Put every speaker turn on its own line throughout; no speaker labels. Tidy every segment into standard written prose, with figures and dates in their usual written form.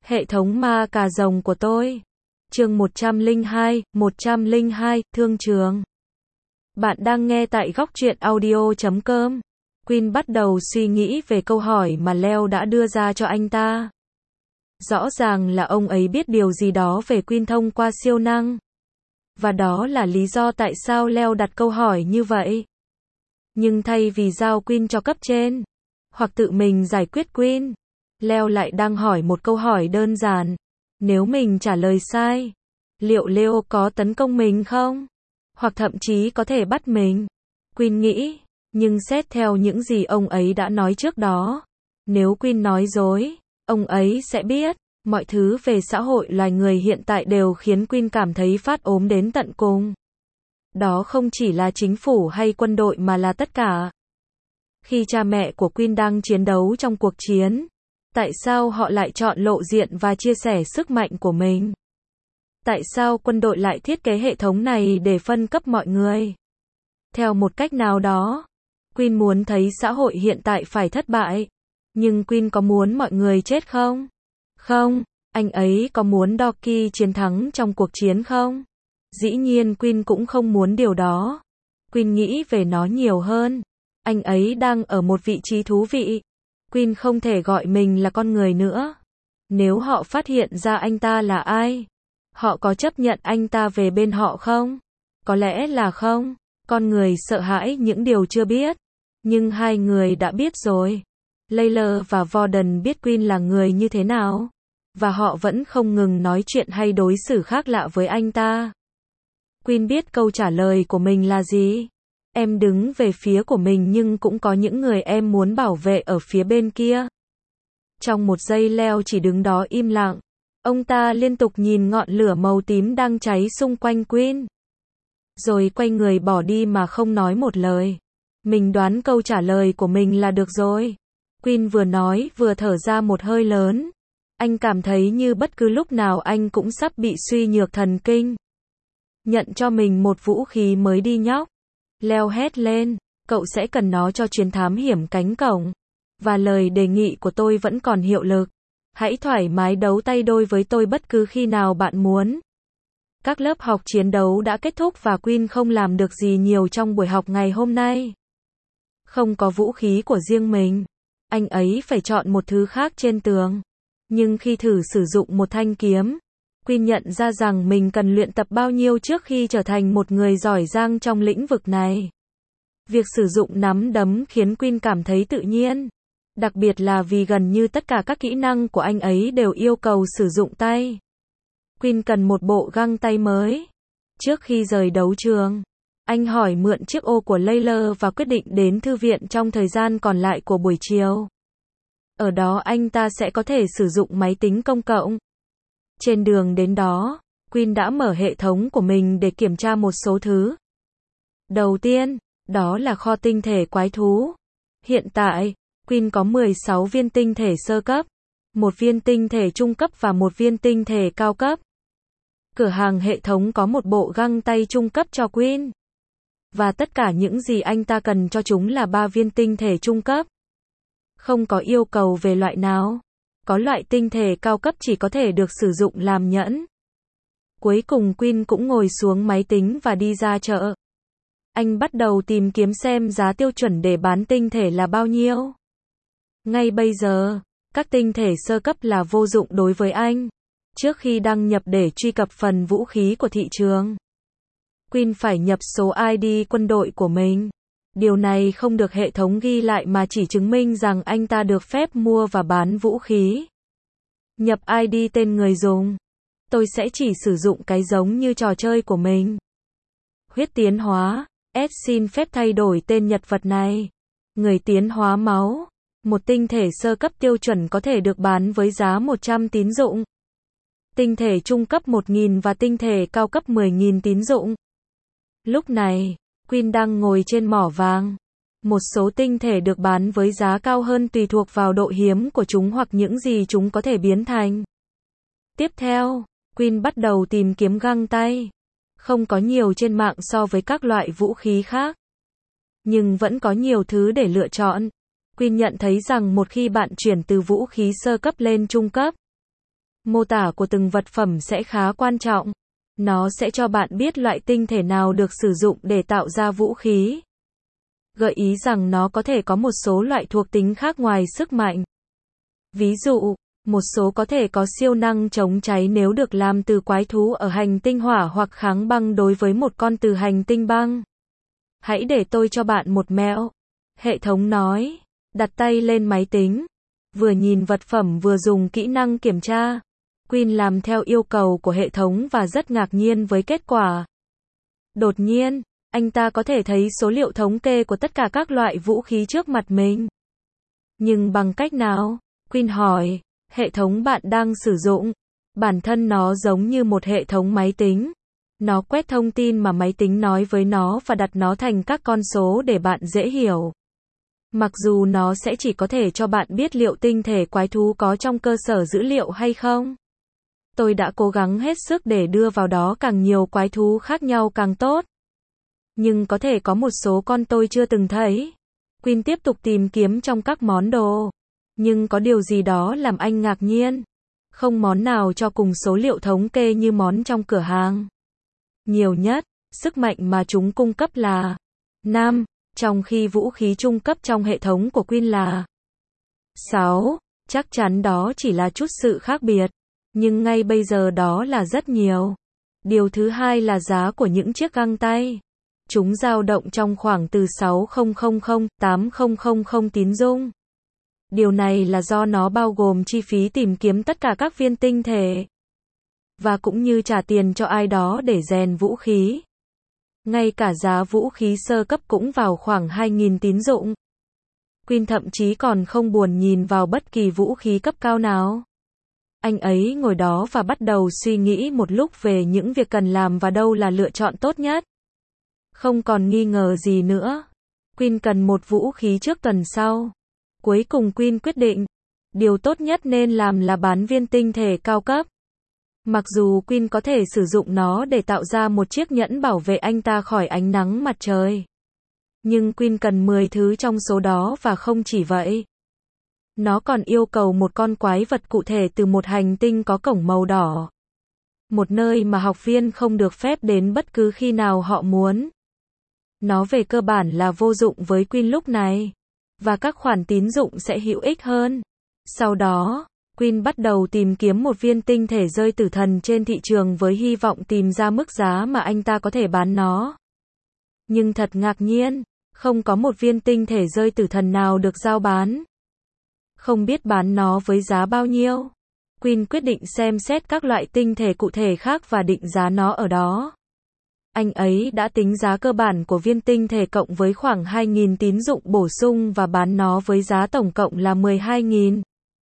Hệ thống ma cà rồng của tôi. Chương 102, Thương trường. Bạn đang nghe tại góc truyện audio.com. Quinn bắt đầu suy nghĩ về câu hỏi mà Leo đã đưa ra cho anh ta. Rõ ràng là ông ấy biết điều gì đó về Quinn thông qua siêu năng. Và đó là lý do tại sao Leo đặt câu hỏi như vậy. Nhưng thay vì giao Quinn cho cấp trên, hoặc tự mình giải quyết Quinn, Leo lại đang hỏi một câu hỏi đơn giản. Nếu mình trả lời sai, liệu Leo có tấn công mình không? Hoặc thậm chí có thể bắt mình? Quinn nghĩ, nhưng xét theo những gì ông ấy đã nói trước đó, nếu Quinn nói dối, ông ấy sẽ biết. Mọi thứ về xã hội loài người hiện tại đều khiến Quinn cảm thấy phát ốm đến tận cùng. Đó không chỉ là chính phủ hay quân đội mà là tất cả. Khi cha mẹ của Quinn đang chiến đấu trong cuộc chiến, tại sao họ lại chọn lộ diện và chia sẻ sức mạnh của mình? Tại sao quân đội lại thiết kế hệ thống này để phân cấp mọi người? Theo một cách nào đó, Quinn muốn thấy xã hội hiện tại phải thất bại. Nhưng Quinn có muốn mọi người chết không? Không. Anh ấy có muốn Doki chiến thắng trong cuộc chiến không? Dĩ nhiên Quinn cũng không muốn điều đó. Quinn nghĩ về nó nhiều hơn. Anh ấy đang ở một vị trí thú vị. Quinn không thể gọi mình là con người nữa. Nếu họ phát hiện ra anh ta là ai, họ có chấp nhận anh ta về bên họ không? Có lẽ là không. Con người sợ hãi những điều chưa biết. Nhưng hai người đã biết rồi. Layla và Warden biết Quinn là người như thế nào. Và họ vẫn không ngừng nói chuyện hay đối xử khác lạ với anh ta. Quinn biết câu trả lời của mình là gì. Em đứng về phía của mình nhưng cũng có những người em muốn bảo vệ ở phía bên kia. Trong một giây Leo chỉ đứng đó im lặng. Ông ta liên tục nhìn ngọn lửa màu tím đang cháy xung quanh Quinn. Rồi quay người bỏ đi mà không nói một lời. Mình đoán câu trả lời của mình là được rồi. Quinn vừa nói vừa thở ra một hơi lớn. Anh cảm thấy như bất cứ lúc nào anh cũng sắp bị suy nhược thần kinh. Nhận cho mình một vũ khí mới đi nhóc. Leo hét lên, cậu sẽ cần nó cho chuyến thám hiểm cánh cổng. Và lời đề nghị của tôi vẫn còn hiệu lực. Hãy thoải mái đấu tay đôi với tôi bất cứ khi nào bạn muốn. Các lớp học chiến đấu đã kết thúc và Quinn không làm được gì nhiều trong buổi học ngày hôm nay. Không có vũ khí của riêng mình. Anh ấy phải chọn một thứ khác trên tường. Nhưng khi thử sử dụng một thanh kiếm, Quinn nhận ra rằng mình cần luyện tập bao nhiêu trước khi trở thành một người giỏi giang trong lĩnh vực này. Việc sử dụng nắm đấm khiến Quinn cảm thấy tự nhiên. Đặc biệt là vì gần như tất cả các kỹ năng của anh ấy đều yêu cầu sử dụng tay. Quinn cần một bộ găng tay mới. Trước khi rời đấu trường, anh hỏi mượn chiếc ô của Layla và quyết định đến thư viện trong thời gian còn lại của buổi chiều. Ở đó anh ta sẽ có thể sử dụng máy tính công cộng. Trên đường đến đó, Quinn đã mở hệ thống của mình để kiểm tra một số thứ. Đầu tiên, đó là kho tinh thể quái thú. Hiện tại, Quinn có 16 viên tinh thể sơ cấp, một viên tinh thể trung cấp và một viên tinh thể cao cấp. Cửa hàng hệ thống có một bộ găng tay trung cấp cho Quinn. Và tất cả những gì anh ta cần cho chúng là 3 viên tinh thể trung cấp. Không có yêu cầu về loại nào. Có loại tinh thể cao cấp chỉ có thể được sử dụng làm nhẫn. Cuối cùng Quinn cũng ngồi xuống máy tính và đi ra chợ. Anh bắt đầu tìm kiếm xem giá tiêu chuẩn để bán tinh thể là bao nhiêu. Ngay bây giờ, các tinh thể sơ cấp là vô dụng đối với anh. Trước khi đăng nhập để truy cập phần vũ khí của thị trường, Quinn phải nhập số ID quân đội của mình. Điều này không được hệ thống ghi lại mà chỉ chứng minh rằng anh ta được phép mua và bán vũ khí. Nhập ID tên người dùng. Tôi sẽ chỉ sử dụng cái giống như trò chơi của mình. Huyết tiến hóa. Xin phép thay đổi tên nhân vật này. Người tiến hóa máu. Một tinh thể sơ cấp tiêu chuẩn có thể được bán với giá 100 tín dụng. Tinh thể trung cấp 1.000 và tinh thể cao cấp 10.000 tín dụng. Lúc này, Quinn đang ngồi trên mỏ vàng. Một số tinh thể được bán với giá cao hơn tùy thuộc vào độ hiếm của chúng hoặc những gì chúng có thể biến thành. Tiếp theo, Quinn bắt đầu tìm kiếm găng tay. Không có nhiều trên mạng so với các loại vũ khí khác. Nhưng vẫn có nhiều thứ để lựa chọn. Quinn nhận thấy rằng một khi bạn chuyển từ vũ khí sơ cấp lên trung cấp, Mô tả của từng vật phẩm sẽ khá quan trọng. Nó sẽ cho bạn biết loại tinh thể nào được sử dụng để tạo ra vũ khí. Gợi ý rằng nó có thể có một số loại thuộc tính khác ngoài sức mạnh. Ví dụ, một số có thể có siêu năng chống cháy nếu được làm từ quái thú ở hành tinh hỏa hoặc kháng băng đối với một con từ hành tinh băng. Hãy để tôi cho bạn một mẹo. Hệ thống nói. Đặt tay lên máy tính. Vừa nhìn vật phẩm vừa dùng kỹ năng kiểm tra. Queen làm theo yêu cầu của hệ thống và rất ngạc nhiên với kết quả. Đột nhiên, anh ta có thể thấy số liệu thống kê của tất cả các loại vũ khí trước mặt mình. Nhưng bằng cách nào? Queen hỏi. Hệ thống bạn đang sử dụng. Bản thân nó giống như một hệ thống máy tính. Nó quét thông tin mà máy tính nói với nó và đặt nó thành các con số để bạn dễ hiểu. Mặc dù nó sẽ chỉ có thể cho bạn biết liệu tinh thể quái thú có trong cơ sở dữ liệu hay không. Tôi đã cố gắng hết sức để đưa vào đó càng nhiều quái thú khác nhau càng tốt. Nhưng có thể có một số con tôi chưa từng thấy. Queen tiếp tục tìm kiếm trong các món đồ. Nhưng có điều gì đó làm anh ngạc nhiên. Không món nào cho cùng số liệu thống kê như món trong cửa hàng. Nhiều nhất, sức mạnh mà chúng cung cấp là 5, trong khi vũ khí trung cấp trong hệ thống của Queen là 6. Chắc chắn đó chỉ là chút sự khác biệt. Nhưng ngay bây giờ đó là rất nhiều. Điều thứ hai là giá của những chiếc găng tay. Chúng dao động trong khoảng từ 6.000–8.000 tín dung. Điều này là do nó bao gồm chi phí tìm kiếm tất cả các viên tinh thể. Và cũng như trả tiền cho ai đó để rèn vũ khí. Ngay cả giá vũ khí sơ cấp cũng vào khoảng 2.000 tín dụng. Queen thậm chí còn không buồn nhìn vào bất kỳ vũ khí cấp cao nào. Anh ấy ngồi đó và bắt đầu suy nghĩ một lúc về những việc cần làm và đâu là lựa chọn tốt nhất. Không còn nghi ngờ gì nữa. Queen cần một vũ khí trước tuần sau. Cuối cùng Queen quyết định, điều tốt nhất nên làm là bán viên tinh thể cao cấp. Mặc dù Queen có thể sử dụng nó để tạo ra một chiếc nhẫn bảo vệ anh ta khỏi ánh nắng mặt trời. Nhưng Queen cần 10 thứ trong số đó và không chỉ vậy. Nó còn yêu cầu một con quái vật cụ thể từ một hành tinh có cổng màu đỏ. Một nơi mà học viên không được phép đến bất cứ khi nào họ muốn. Nó về cơ bản là vô dụng với Queen lúc này. Và các khoản tín dụng sẽ hữu ích hơn. Sau đó, Queen bắt đầu tìm kiếm một viên tinh thể rơi tử thần trên thị trường với hy vọng tìm ra mức giá mà anh ta có thể bán nó. Nhưng thật ngạc nhiên, không có một viên tinh thể rơi tử thần nào được giao bán. Không biết bán nó với giá bao nhiêu. Queen quyết định xem xét các loại tinh thể cụ thể khác và định giá nó ở đó. Anh ấy đã tính giá cơ bản của viên tinh thể cộng với khoảng 2.000 tín dụng bổ sung và bán nó với giá tổng cộng là 12.000.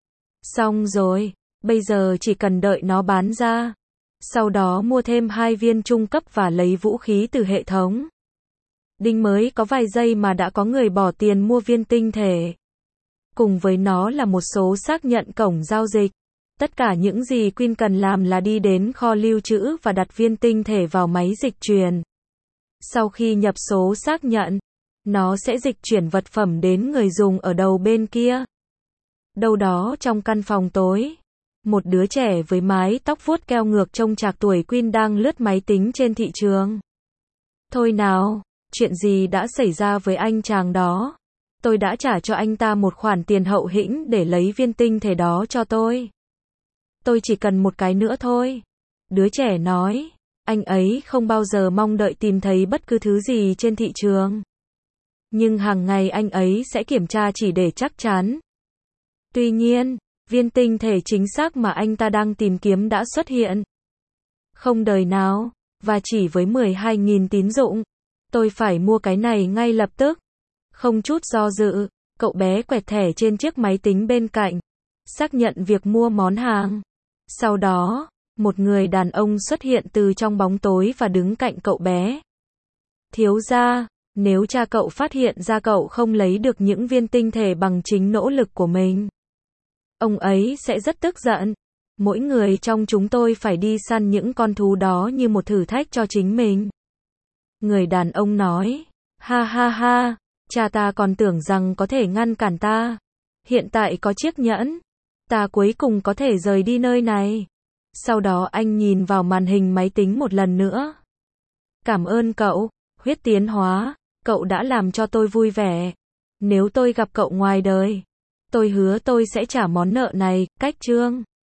Xong rồi, bây giờ chỉ cần đợi nó bán ra. Sau đó mua thêm 2 viên trung cấp và lấy vũ khí từ hệ thống. Đinh mới có vài giây mà đã có người bỏ tiền mua viên tinh thể. Cùng với nó là một số xác nhận cổng giao dịch. Tất cả những gì Queen cần làm là đi đến kho lưu trữ và đặt viên tinh thể vào máy dịch chuyển. Sau khi nhập số xác nhận, nó sẽ dịch chuyển vật phẩm đến người dùng ở đầu bên kia. Đâu đó trong căn phòng tối, một đứa trẻ với mái tóc vuốt keo ngược trông trạc tuổi Queen đang lướt máy tính trên thị trường. Thôi nào, chuyện gì đã xảy ra với anh chàng đó? Tôi đã trả cho anh ta một khoản tiền hậu hĩnh để lấy viên tinh thể đó cho tôi. Tôi chỉ cần một cái nữa thôi. Đứa trẻ nói, anh ấy không bao giờ mong đợi tìm thấy bất cứ thứ gì trên thị trường. Nhưng hàng ngày anh ấy sẽ kiểm tra chỉ để chắc chắn. Tuy nhiên, viên tinh thể chính xác mà anh ta đang tìm kiếm đã xuất hiện. Không đời nào, và chỉ với 12.000 tín dụng. Tôi phải mua cái này ngay lập tức. Không chút do dự, cậu bé quẹt thẻ trên chiếc máy tính bên cạnh. Xác nhận việc mua món hàng. Sau đó, một người đàn ông xuất hiện từ trong bóng tối và đứng cạnh cậu bé. Thiếu gia, nếu cha cậu phát hiện ra cậu không lấy được những viên tinh thể bằng chính nỗ lực của mình, ông ấy sẽ rất tức giận. Mỗi người trong chúng tôi phải đi săn những con thú đó như một thử thách cho chính mình. Người đàn ông nói, ha ha ha, cha ta còn tưởng rằng có thể ngăn cản ta. Hiện tại có chiếc nhẫn. Ta cuối cùng có thể rời đi nơi này. Sau đó anh nhìn vào màn hình máy tính một lần nữa. Cảm ơn cậu, huyết tiến hóa, cậu đã làm cho tôi vui vẻ. Nếu tôi gặp cậu ngoài đời, tôi hứa tôi sẽ trả món nợ này, cách chương.